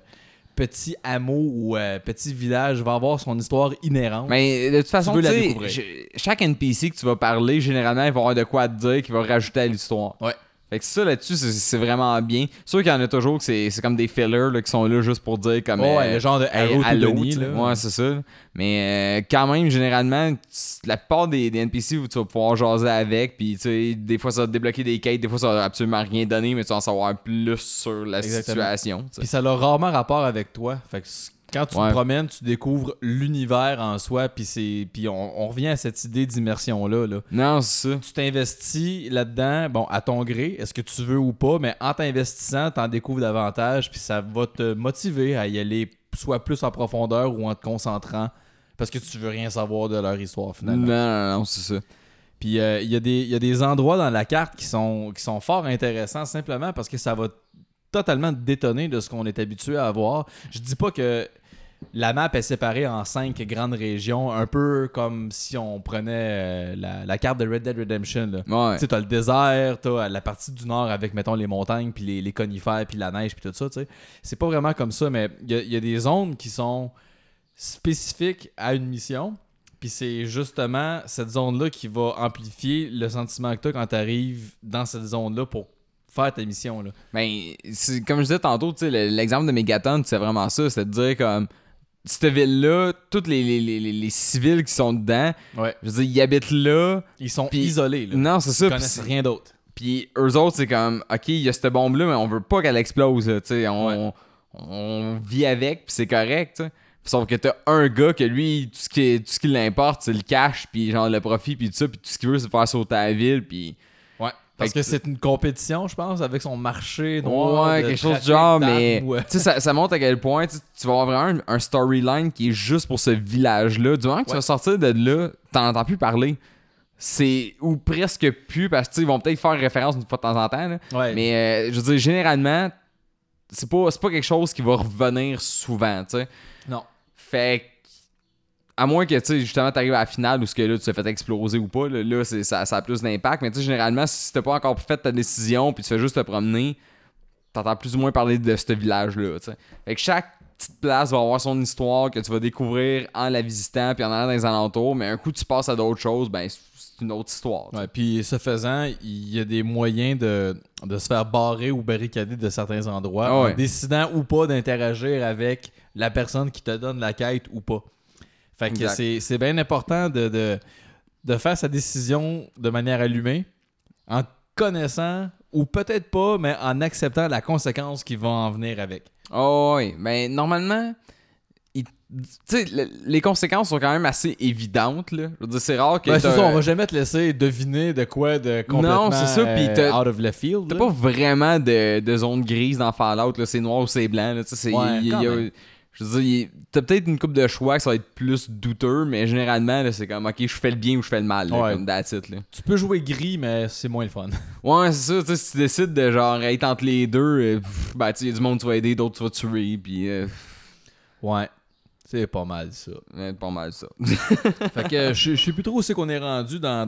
hameau ou petit village va avoir son histoire inhérente. Mais de toute façon, tu veux chaque NPC que tu vas parler, généralement, il va avoir de quoi te dire qui va rajouter à l'histoire. Ouais. Fait que ça, là-dessus, c'est vraiment bien. Sûr qu'il y en a toujours que c'est comme des fillers là, qui sont là juste pour dire comme... le genre de Hello, ouais, c'est ça. Mais quand même, généralement, la plupart des NPC où tu vas pouvoir jaser avec, puis tu sais, des fois, ça va te débloquer des quêtes, des fois, ça va absolument rien donner, mais tu vas en savoir plus sur la situation. T'sais. Puis ça a rarement rapport avec toi. Fait que Quand tu te promènes, tu découvres l'univers en soi, puis on revient à cette idée d'immersion-là. Là. Non, c'est ça. Tu t'investis là-dedans, bon, à ton gré, est-ce que tu veux ou pas, mais en t'investissant, t'en découvres davantage, puis ça va te motiver à y aller soit plus en profondeur ou en te concentrant, parce que tu veux rien savoir de leur histoire, finalement. Non, c'est ça. Puis il y a des endroits dans la carte qui sont fort intéressants, simplement parce que ça va totalement détonner de ce qu'on est habitué à voir. Je dis pas que la map est séparée en 5 grandes régions, un peu comme si on prenait la carte de Red Dead Redemption. Là. Ouais. Tu sais, t'as le désert, t'as la partie du nord avec, mettons, les montagnes, puis les conifères, puis la neige, puis tout ça. T'sais. C'est pas vraiment comme ça, mais il y a des zones qui sont spécifiques à une mission. Puis c'est justement cette zone-là qui va amplifier le sentiment que t'as quand t'arrives dans cette zone-là pour faire ta mission. Là. Ben, c'est, comme je disais tantôt, l'exemple de Megaton, c'est vraiment ça. C'est de dire comme cette ville-là, tous les civils qui sont dedans, ouais. Je veux dire, ils habitent là. Ils sont isolés. Là. Non, c'est ça. Ils connaissent rien d'autre. Puis eux autres, c'est comme, OK, il y a cette bombe-là, mais on veut pas qu'elle explose. Là, on vit avec, puis c'est correct. T'sais. Sauf que t'as un gars que lui, tout ce qui l'importe, c'est le cash, puis genre le profit, puis tout ça, puis tout ce qu'il veut, c'est faire sauter la ville, puis... Ouais. Parce que c'est une compétition, je pense, avec son marché noir. Ouais, quelque chose du genre, mais tu sais, ça montre à quel point tu vas avoir vraiment un storyline qui est juste pour ce village-là. Du moment que tu vas sortir de là, t'en entends plus parler. C'est ou presque plus, parce que ils vont peut-être faire référence une fois de temps en temps. Là. Ouais. Mais je veux dire, généralement, c'est pas quelque chose qui va revenir souvent, tu sais. Non. Fait à moins que, tu sais, justement, t'arrives à la finale où ce que là, tu t'es fait exploser ou pas, là ça a plus d'impact. Mais tu sais, généralement, si t'as pas encore fait ta décision puis tu fais juste te promener, t'entends plus ou moins parler de ce village-là, tu sais. Fait que chaque petite place va avoir son histoire que tu vas découvrir en la visitant puis en allant dans les alentours. Mais un coup, tu passes à d'autres choses, ben, c'est une autre histoire. Ouais, puis ce faisant, il y a des moyens de se faire barrer ou barricader de certains endroits en décidant ou pas d'interagir avec la personne qui te donne la quête ou pas. Fait que c'est bien important de faire sa décision de manière allumée, en connaissant, ou peut-être pas, mais en acceptant la conséquence qui va en venir avec. Oh oui, mais normalement, les conséquences sont quand même assez évidentes. Là. Je veux dire, c'est rare que... c'est ça, on va jamais te laisser deviner de quoi de complètement out of left field. T'as pas vraiment de zone grise dans Fallout, là, c'est noir ou c'est blanc. Là, je veux dire, t'as peut-être une couple de choix que ça va être plus douteux, mais généralement, là, c'est comme, OK, je fais le bien ou je fais le mal, là, comme that's it, là. Tu peux jouer gris, mais c'est moins le fun. Ouais, c'est ça, tu sais, si tu décides de genre être entre les deux, ben, tu sais, il y a du monde que tu vas aider, d'autres tu vas tuer, puis... Ouais, c'est pas mal ça. Ouais, pas mal ça. Fait que je sais plus trop où c'est qu'on est rendu dans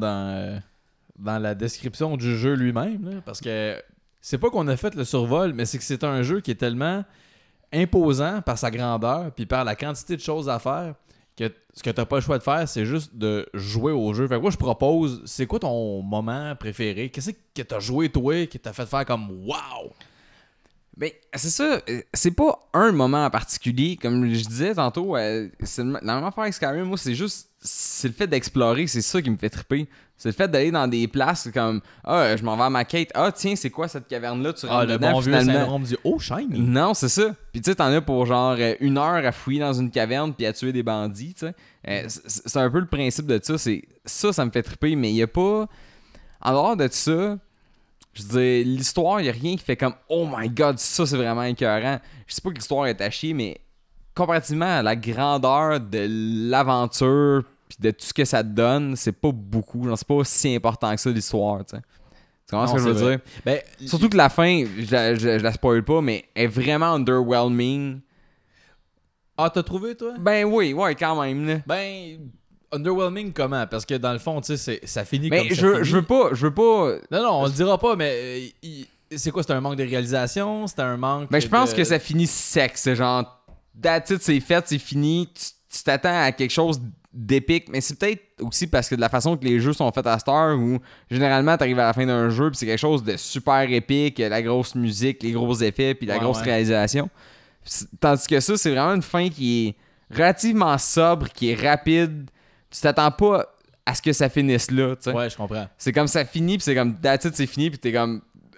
la description du jeu lui-même, là, parce que c'est pas qu'on a fait le survol, mais c'est que c'est un jeu qui est tellement... imposant par sa grandeur puis par la quantité de choses à faire que ce que t'as pas le choix de faire, c'est juste de jouer au jeu. Fait que moi, je propose, c'est quoi ton moment préféré? Qu'est-ce que t'as joué, toi, qui t'a fait faire comme « wow ». Ben, c'est ça. C'est pas un moment en particulier. Comme je disais tantôt, c'est la même affaire avec Skyrim, moi, c'est le fait d'explorer, c'est ça qui me fait triper. C'est le fait d'aller dans des places comme je m'en vais à ma quête. Ah, tiens, c'est quoi cette caverne-là? Tu rentres dedans, le bon vieux finalement. syndrome du « oh, shiny ». Non, c'est ça. Puis tu sais, t'en as pour genre 1 heure à fouiller dans une caverne puis à tuer des bandits, tu sais. C'est un peu le principe de ça. Ça me fait triper, mais il y a pas... En dehors de ça... Je veux dire, l'histoire, il n'y a rien qui fait comme « Oh my God, ça, c'est vraiment écœurant ». Je sais pas que l'histoire est à chier, mais comparativement à la grandeur de l'aventure puis de tout ce que ça te donne, c'est pas beaucoup. Genre, c'est pas aussi important que ça, l'histoire, tu sais. Tu comprends ce que je veux dire? Ben, surtout que la fin, je la spoil pas, mais est vraiment underwhelming. Ah, t'as trouvé, toi? Ben oui, ouais, quand même, là. Ben... underwhelming comment? Parce que dans le fond, tu sais, ça finit mais comme ça finit. Je veux pas... Non, on le dira pas, mais c'est quoi? C'est un manque de réalisation? C'est un manque je pense que ça finit sec. C'est genre, that's it, c'est fait, c'est fini. Tu t'attends à quelque chose d'épique, mais c'est peut-être aussi parce que de la façon que les jeux sont faits à cette heure, où généralement t'arrives à la fin d'un jeu puis c'est quelque chose de super épique, la grosse musique, les gros effets puis la grosse réalisation. Tandis que ça, c'est vraiment une fin qui est relativement sobre, qui est rapide. Tu t'attends pas à ce que ça finisse là, tu sais. Ouais, je comprends. C'est comme ça finit, puis c'est comme that's it, c'est fini, puis t'es comme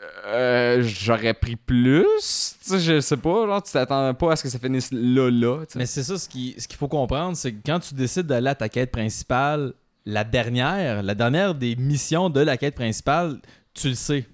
J'aurais pris plus. T'sais, je sais pas, genre, tu t'attends pas à ce que ça finisse là. T'sais. Mais c'est ça, ce qu'il faut comprendre, c'est que quand tu décides d'aller à ta quête principale, la dernière des missions de la quête principale, tu le sais.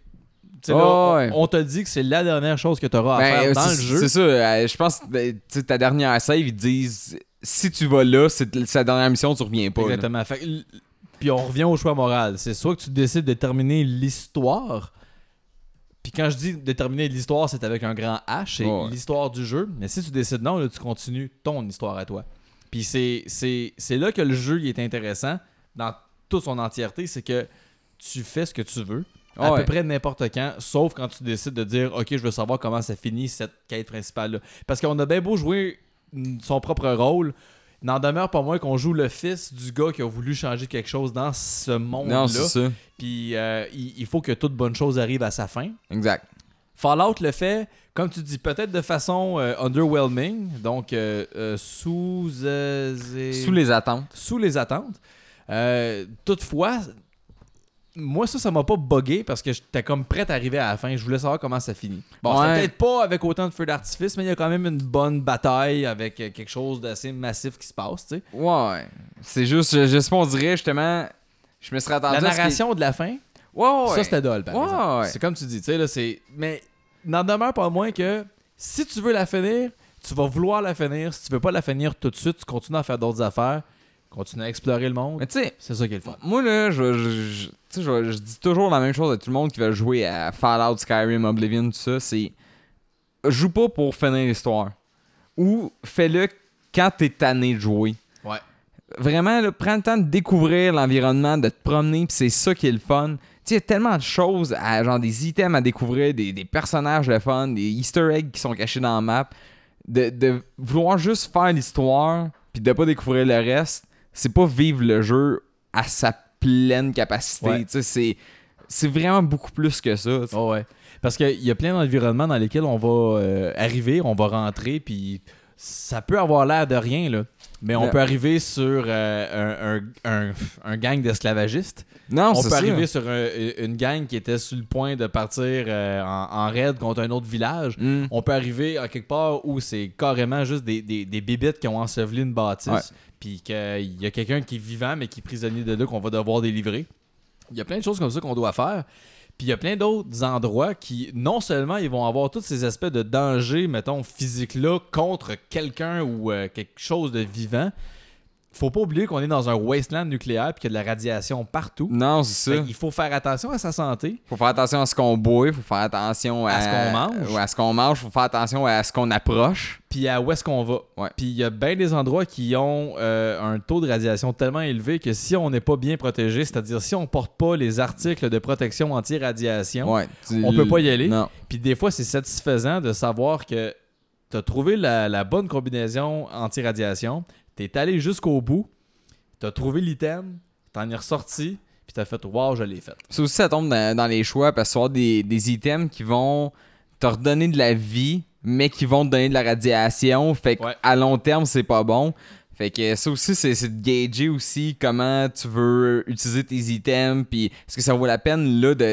On te dit que c'est la dernière chose que tu auras à faire dans le jeu. C'est ça, je pense que ta dernière save, ils te disent si tu vas là, c'est la dernière mission, tu reviens pas. Exactement. Puis on revient au choix moral. C'est soit que tu décides de terminer l'histoire. Puis quand je dis de terminer l'histoire, c'est avec un grand H, c'est l'histoire du jeu. Mais si tu décides non, là, tu continues ton histoire à toi. Puis c'est là que le jeu il est intéressant dans toute son entièreté, c'est que tu fais ce que tu veux à peu près n'importe quand, sauf quand tu décides de dire ok, je veux savoir comment ça finit cette quête principale là. Parce qu'on a bien beau jouer son propre rôle, n'en demeure pas moins qu'on joue le fils du gars qui a voulu changer quelque chose dans ce monde-là. Non, c'est ça. Puis il faut que toute bonne chose arrive à sa fin. Exact. Fallout le fait, comme tu dis, peut-être de façon underwhelming, donc sous les attentes. Sous les attentes. Toutefois, moi ça m'a pas buggé parce que j'étais comme prêt à arriver à la fin. Je voulais savoir comment ça finit. Bon, c'est peut-être pas avec autant de feux d'artifice, mais il y a quand même une bonne bataille avec quelque chose d'assez massif qui se passe, tu sais. Ouais. C'est juste, je sais pas, on dirait justement, je me serais attendu la narration de la fin, ça c'était dole, par exemple. C'est comme tu dis, tu sais, là, c'est... Mais n'en demeure pas moins que si tu veux la finir, tu vas vouloir la finir. Si tu veux pas la finir tout de suite, tu continues à faire d'autres affaires. Continue à explorer le monde. Mais tu sais, c'est ça qui est le fun. Moi, là, je dis toujours la même chose à tout le monde qui va jouer à Fallout, Skyrim, Oblivion, tout ça. C'est joue pas pour finir l'histoire. Ou fais-le quand t'es tanné de jouer. Ouais. Vraiment, là, prends le temps de découvrir l'environnement, de te promener, pis c'est ça qui est le fun. Tu sais, il y a tellement de choses, genre des items à découvrir, des personnages le fun, des easter eggs qui sont cachés dans la map. De vouloir juste faire l'histoire, puis de pas découvrir le reste, c'est pas vivre le jeu à sa pleine capacité. Ouais. Tu sais, c'est vraiment beaucoup plus que ça. Oh ouais. Parce qu'il y a plein d'environnements dans lesquels on va arriver, on va rentrer, puis ça peut avoir l'air de rien, là. Mais on peut arriver sur un gang d'esclavagistes. Non, on peut arriver sur une gang qui était sur le point de partir en raid contre un autre village. On peut arriver à quelque part où c'est carrément juste des bébites qui ont enseveli une bâtisse. Puis qu'il y a quelqu'un qui est vivant mais qui est prisonnier de là qu'on va devoir délivrer. Il y a plein de choses comme ça qu'on doit faire. Puis il y a plein d'autres endroits qui, non seulement ils vont avoir tous ces aspects de danger, mettons, physique-là, contre quelqu'un ou quelque chose de vivant. Faut pas oublier qu'on est dans un wasteland nucléaire puis qu'il y a de la radiation partout. Non, c'est ça. Il faut faire attention à sa santé. Faut faire attention à ce qu'on boit, faut faire attention à ce qu'on mange. À ce qu'on mange, faut faire attention à ce qu'on approche. Puis à où est-ce qu'on va. Ouais. Puis il y a bien des endroits qui ont un taux de radiation tellement élevé que si on n'est pas bien protégé, c'est-à-dire si on porte pas les articles de protection anti-radiation, on peut pas y aller. Non. Puis des fois, c'est satisfaisant de savoir que tu as trouvé la bonne combinaison anti-radiation, tu es allé jusqu'au bout, tu as trouvé l'item, tu en es ressorti, puis tu as fait « Wow, je l'ai fait ». Ça aussi, ça tombe dans les choix parce que tu vas avoir des items qui vont te redonner de la vie, mais qui vont te donner de la radiation. Fait qu'à long terme, c'est pas bon. Fait que ça aussi, c'est de gager aussi comment tu veux utiliser tes items, puis est-ce que ça vaut la peine là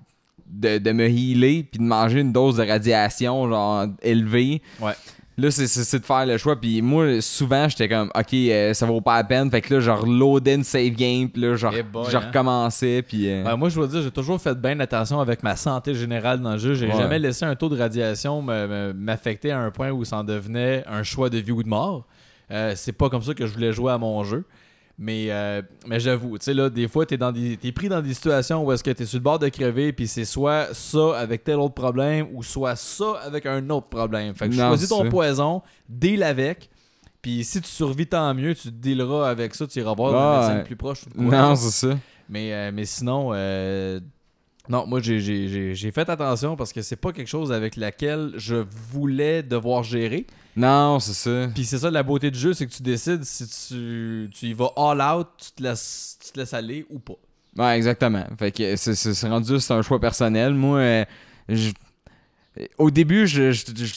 de me healer puis de manger une dose de radiation genre élevée. Ouais. Là, c'est de faire le choix. Puis moi, souvent, j'étais comme, OK, ça vaut pas la peine. Fait que là, je reloadais une save game. Puis là, je recommençais. Puis, moi, je dois dire, j'ai toujours fait bien attention avec ma santé générale dans le jeu. J'ai jamais laissé un taux de radiation m'affecter à un point où ça en devenait un choix de vie ou de mort. C'est pas comme ça que je voulais jouer à mon jeu. Mais j'avoue, tu sais, là, des fois, t'es pris dans des situations où est-ce que t'es sur le bord de crever, puis c'est soit ça avec tel autre problème, ou soit ça avec un autre problème. Fait que choisis ton poison, deal avec, puis si tu survis, tant mieux, tu dealeras avec ça, tu iras voir le médecin le plus proche. Non, c'est ça. Mais sinon, non, moi, j'ai fait attention parce que c'est pas quelque chose avec laquelle je voulais devoir gérer. Non, c'est ça. Puis c'est ça la beauté du jeu, c'est que tu décides si tu y vas all out, tu te laisses aller ou pas. Ouais, exactement. Fait que c'est rendu, c'est un choix personnel. Moi, au début,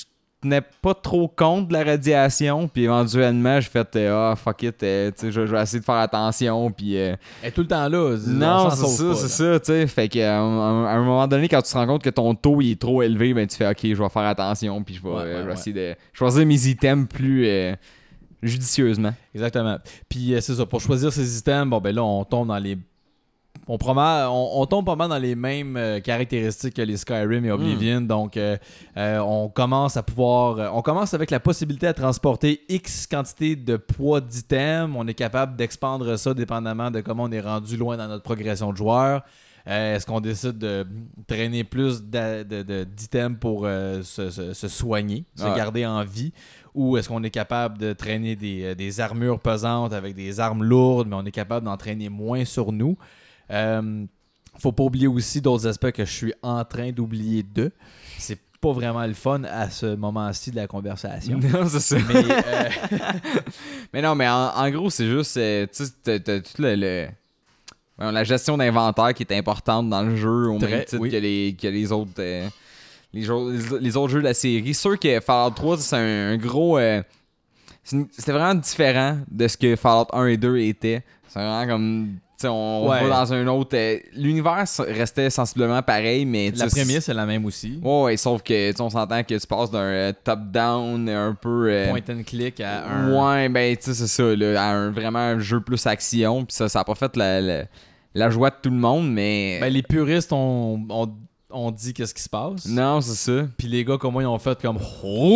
tenais pas trop compte de la radiation, puis éventuellement, j'ai fait fuck it, tu sais, je vais essayer de faire attention, puis... Elle est tout le temps là. Non, c'est ça, tu sais. Fait qu'à un moment donné, quand tu te rends compte que ton taux il est trop élevé, ben tu fais ok, je vais faire attention, puis je vais essayer de choisir mes items plus judicieusement. Exactement. Puis c'est ça, pour choisir ces items, bon ben là, on tombe dans les... On tombe pas mal dans les mêmes caractéristiques que les Skyrim et Oblivion. Donc, on commence avec la possibilité de transporter X quantité de poids d'items. On est capable d'expandre ça dépendamment de comment on est rendu loin dans notre progression de joueur. Est-ce qu'on décide de traîner plus d'items pour se soigner, se garder en vie? Ou est-ce qu'on est capable de traîner des armures pesantes avec des armes lourdes, mais on est capable d'en traîner moins sur nous? Faut pas oublier aussi d'autres aspects que je suis en train d'oublier c'est pas vraiment le fun à ce moment-ci de la conversation. Non, c'est ça. Mais non, mais en gros, c'est juste tu sais, t'as tout la gestion d'inventaire qui est importante dans le jeu au même titre que les autres les autres jeux de la série. C'est sûr que Fallout 3 c'est un gros c'était vraiment différent de ce que Fallout 1 et 2 étaient. C'est vraiment comme on va dans un autre... l'univers restait sensiblement pareil, mais... La prémisse est la même aussi. Ouais, sauf que on s'entend que tu passes d'un top-down un peu... point and click à un... Ouais, ben tu sais, c'est ça, là, à vraiment un jeu plus action, puis ça a pas fait la joie de tout le monde, mais... Ben les puristes ont dit qu'est-ce qui se passe. Non, c'est ça. Puis les gars comme moi, ils ont fait comme...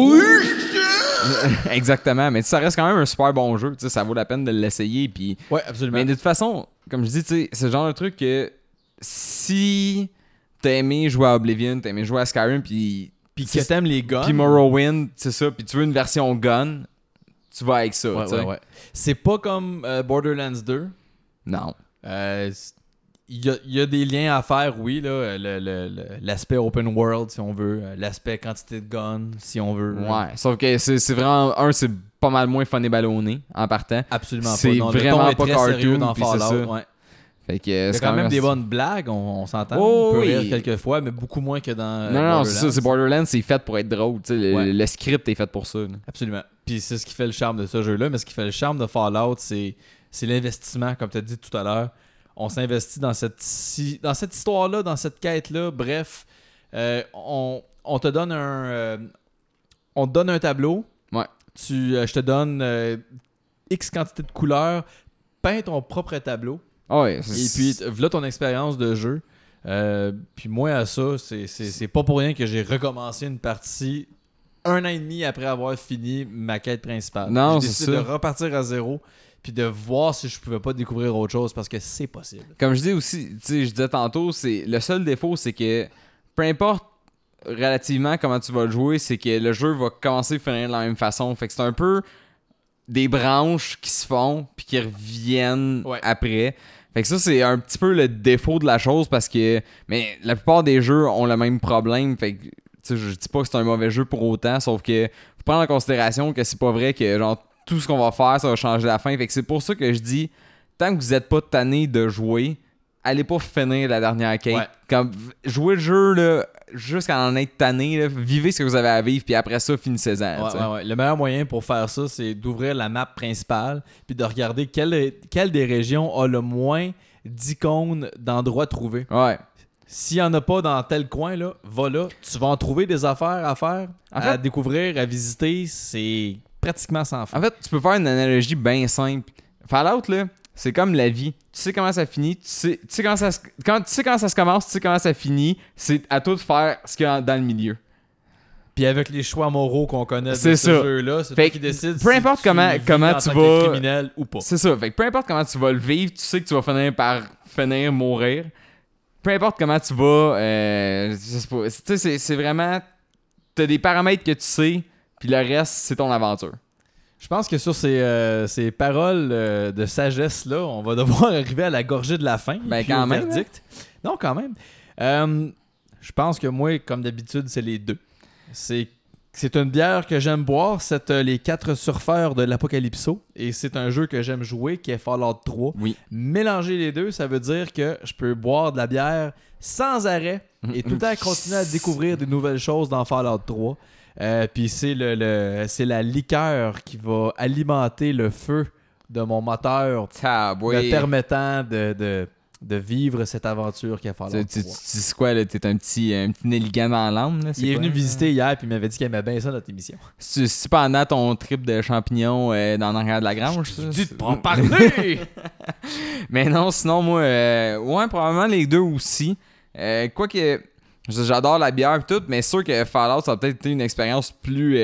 Exactement, mais ça reste quand même un super bon jeu, tu sais, ça vaut la peine de l'essayer, puis... Ouais, absolument. Mais de toute façon, comme je dis, tu sais, c'est le genre de truc que si t'as aimé jouer à Oblivion, t'as aimé jouer à Skyrim, puis que t'aimes les guns... Puis Morrowind, c'est ça, puis tu veux une version gun, tu vas avec ça, ouais. C'est pas comme Borderlands 2. Non. Il y a des liens à faire, oui, là, l'aspect open world, si on veut, l'aspect quantité de guns, si on veut. Ouais, sauf que c'est vraiment... c'est pas mal moins fun et ballonné, en partant. Absolument c'est pas. Non, vraiment pas cartoon dans Fallout. Ouais. Fait que, il y a quand même des bonnes blagues, on s'entend. Oh, on peut oui. rire quelques fois, mais beaucoup moins que dans Non, c'est ça, c'est Borderlands, c'est fait pour être drôle. Le script est fait pour ça. Là. Absolument. Puis c'est ce qui fait le charme de ce jeu-là, mais ce qui fait le charme de Fallout, c'est l'investissement, comme tu as dit tout à l'heure. On s'investit dans cette histoire-là, dans cette quête-là. Bref, on te donne on te donne un tableau. Ouais. Je te donne X quantité de couleurs. Peins ton propre tableau. Ouais. Et puis, voilà ton expérience de jeu. Puis moi, à ça, c'est pas pour rien que j'ai recommencé une partie 1 an et demi après avoir fini ma quête principale. Non, j'ai décidé ça. de repartir à zéro. Puis de voir si je pouvais pas découvrir autre chose parce que c'est possible. Comme je dis aussi, tu sais, je disais tantôt, le seul défaut, c'est que peu importe relativement comment tu vas le jouer, c'est que le jeu va commencer et finir de la même façon. Fait que c'est un peu des branches qui se font puis qui reviennent après. Fait que ça, c'est un petit peu le défaut de la chose parce que... Mais la plupart des jeux ont le même problème. Fait que, tu sais, je dis pas que c'est un mauvais jeu pour autant, sauf que faut prendre en considération que c'est pas vrai que, genre, tout ce qu'on va faire, ça va changer la fin. Fait que c'est pour ça que je dis, tant que vous êtes pas tanné de jouer, allez pas finir la dernière quête. Ouais. Comme, jouez le jeu, là, jusqu'à en être tanné, là, vivez ce que vous avez à vivre, puis après ça, finissez-en. Ouais. Le meilleur moyen pour faire ça, c'est d'ouvrir la map principale, puis de regarder quelle des régions a le moins d'icônes d'endroits trouvés. Ouais. S'il n'y en a pas dans tel coin, là, va là. Tu vas en trouver des affaires à faire, à découvrir, à visiter. C'est pratiquement sans fin. En fait, tu peux faire une analogie bien simple. Fallout, là, c'est comme la vie. Tu sais comment ça finit, tu sais comment ça se commence, tu sais comment ça finit. C'est à toi de faire ce qu'il y a dans le milieu. Puis avec les choix moraux qu'on connaît de C'est ce ça. jeu-là, c'est toi qui décides peu importe comment vis tu en vas... tant que criminel ou pas. C'est ça. Fait que peu importe comment tu vas le vivre, tu sais que tu vas finir par mourir. Peu importe comment tu vas... je sais pas. Tu sais, c'est vraiment... T'as des paramètres que tu sais, puis le reste, c'est ton aventure. Je pense que sur ces paroles de sagesse-là, on va devoir arriver à la gorgée de la fin. Ben, puis quand au même. verdict. Non, quand même. Je pense que moi, comme d'habitude, c'est les deux. C'est une bière que j'aime boire, c'est les 4 surfeurs de l'Apocalypso. Et c'est un jeu que j'aime jouer, qui est Fallout 3. Oui. Mélanger les deux, ça veut dire que je peux boire de la bière sans arrêt et tout le temps continuer à découvrir des nouvelles choses dans Fallout 3. Puis c'est c'est la liqueur qui va alimenter le feu de mon moteur, me permettant de vivre cette aventure qu'il a fallu. Tu sais quoi, là? T'es un petit Nelligan dans l'âme, là? Il est venu visiter hier puis il m'avait dit qu'il aimait bien ça, notre émission. C'est pendant ton trip de champignons dans l'arrière de la grange, ça? Dis de pas en parler! Mais non, sinon, moi, ouais, probablement les deux aussi. Quoique, j'adore la bière et tout, mais c'est sûr que Fallout, ça a peut-être été une expérience plus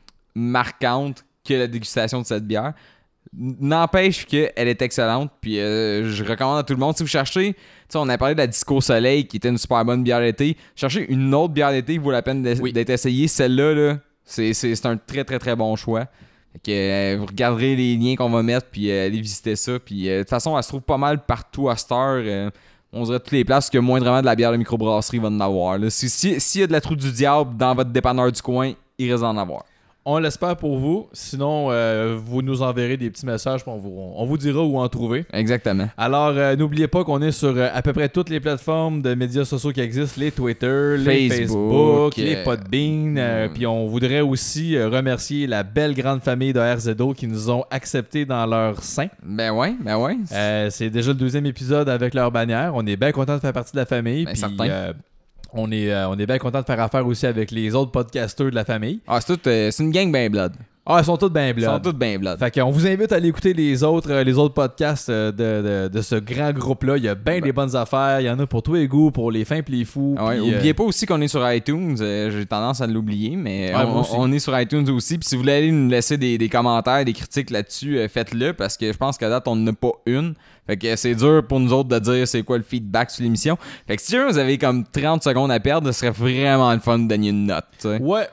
marquante que la dégustation de cette bière. N'empêche qu'elle est excellente, puis je recommande à tout le monde. Si vous cherchez, on a parlé de la Disco Soleil qui était une super bonne bière d'été. Cherchez une autre bière d'été qui vaut la peine d'être essayée. Celle-là, là, c'est un très très très bon choix. Fait que, vous regarderez les liens qu'on va mettre, puis allez visiter ça. Puis de toute façon, elle se trouve pas mal partout à cette heure. On dirait toutes les places que moindrement de la bière de microbrasserie va en avoir. S'il y a de la Trou du Diable dans votre dépanneur du coin, il risque d'en avoir. On l'espère pour vous. Sinon, vous nous enverrez des petits messages. On vous dira où en trouver. Exactement. Alors, n'oubliez pas qu'on est sur à peu près toutes les plateformes de médias sociaux qui existent. Les Twitter, les Facebook, les Podbean. Puis on voudrait aussi remercier la belle grande famille de RZO qui nous ont acceptés dans leur sein. Ben ouais. C'est déjà le 2e épisode avec leur bannière. On est bien content de faire partie de la famille. Ben, certain. On est bien content de faire affaire aussi avec les autres podcasteurs de la famille. Ah, c'est une gang ben blood. Ah, ils sont tous bien blood. Fait qu'on vous invite à aller écouter les autres podcasts de ce grand groupe-là. Il y a bien des bonnes affaires. Il y en a pour tous les goûts, pour les fins et les fous. Ouais, oubliez pas aussi qu'on est sur iTunes. J'ai tendance à l'oublier, mais on est sur iTunes aussi. Puis si vous voulez aller nous laisser des commentaires, des critiques là-dessus, faites-le parce que je pense qu'à date, on n'en a pas une. Fait que c'est dur pour nous autres de dire c'est quoi le feedback sur l'émission. Fait que si vous avez comme 30 secondes à perdre, ce serait vraiment le fun de donner une note. T'sais. Ouais.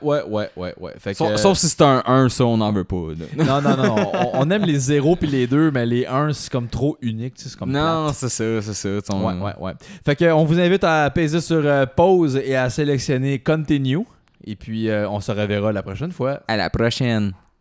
Fait que, sauf si c'est un 1, ça, on n'en veut pas. Non. On aime les 0 puis les 2, mais les 1, c'est comme trop unique. C'est comme non, plate. c'est ça. Ouais. Fait que on vous invite à peser sur pause et à sélectionner continue. Et puis, on se reverra la prochaine fois. À la prochaine.